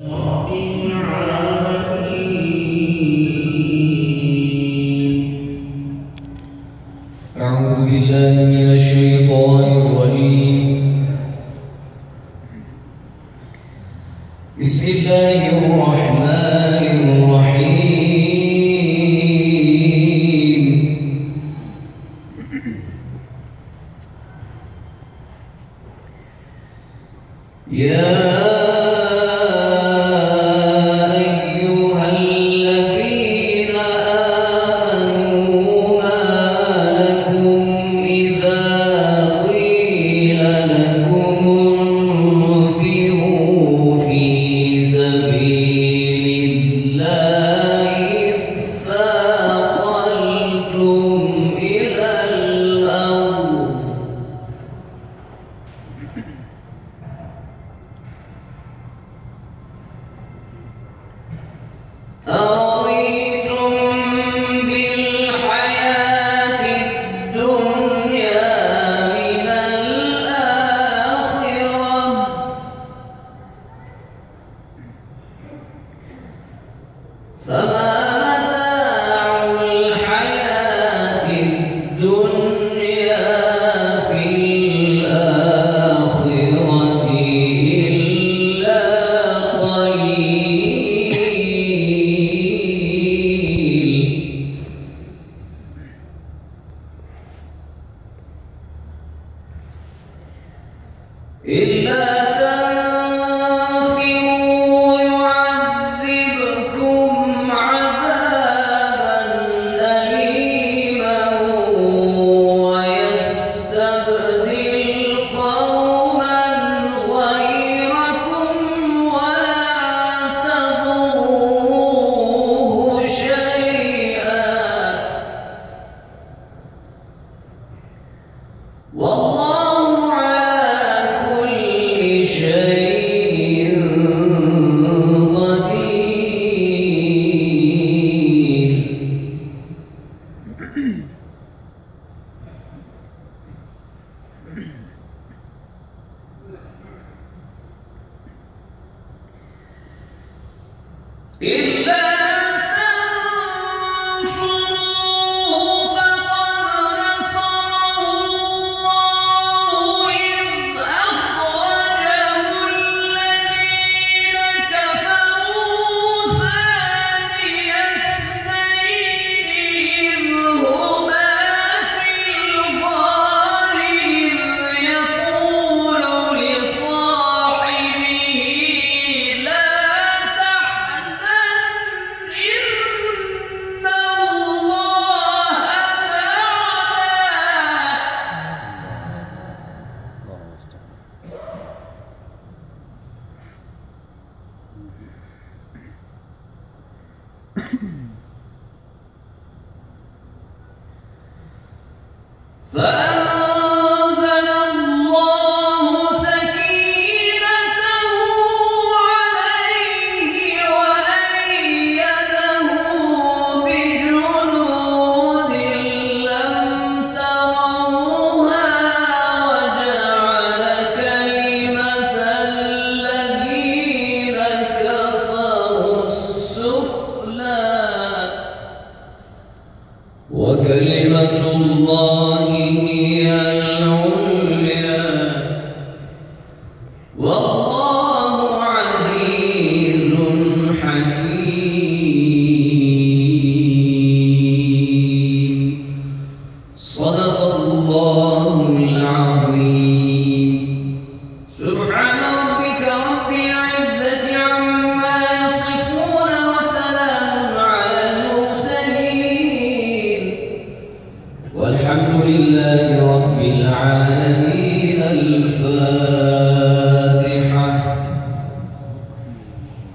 أعوذ بالله من الشيطان الرجيم. بسم الله الرحمن الرحيم. يا أرضيتم بالحياة الدنيا من الآخرة فما متاع الحياة الدنيا في الآخرة إلا قليل. إلا تنفروا يعذبكم عذابا أليما ويستبدل قوما غيركم ولا تضروه شيئا والله على كل شيء قدير. إلا تنصروه فقد نصره الله إذ أخرجه الذين كفروا ثاني اثنين إذ هما في الغار إذ يقول لصاحبه لا تحزن إن الله معنا. فأنزل الله سكينته عليه وأيده بجنود لم تروها وجعل كلمة الذين كفروا السفلى وكلمة الله هي العليا والله عزيز حكيم. صدق الله العظيم. سبحان ربك رب العزة عما يصفون وسلام على المرسلين والحمد لله رب العالمين. الفاتحة.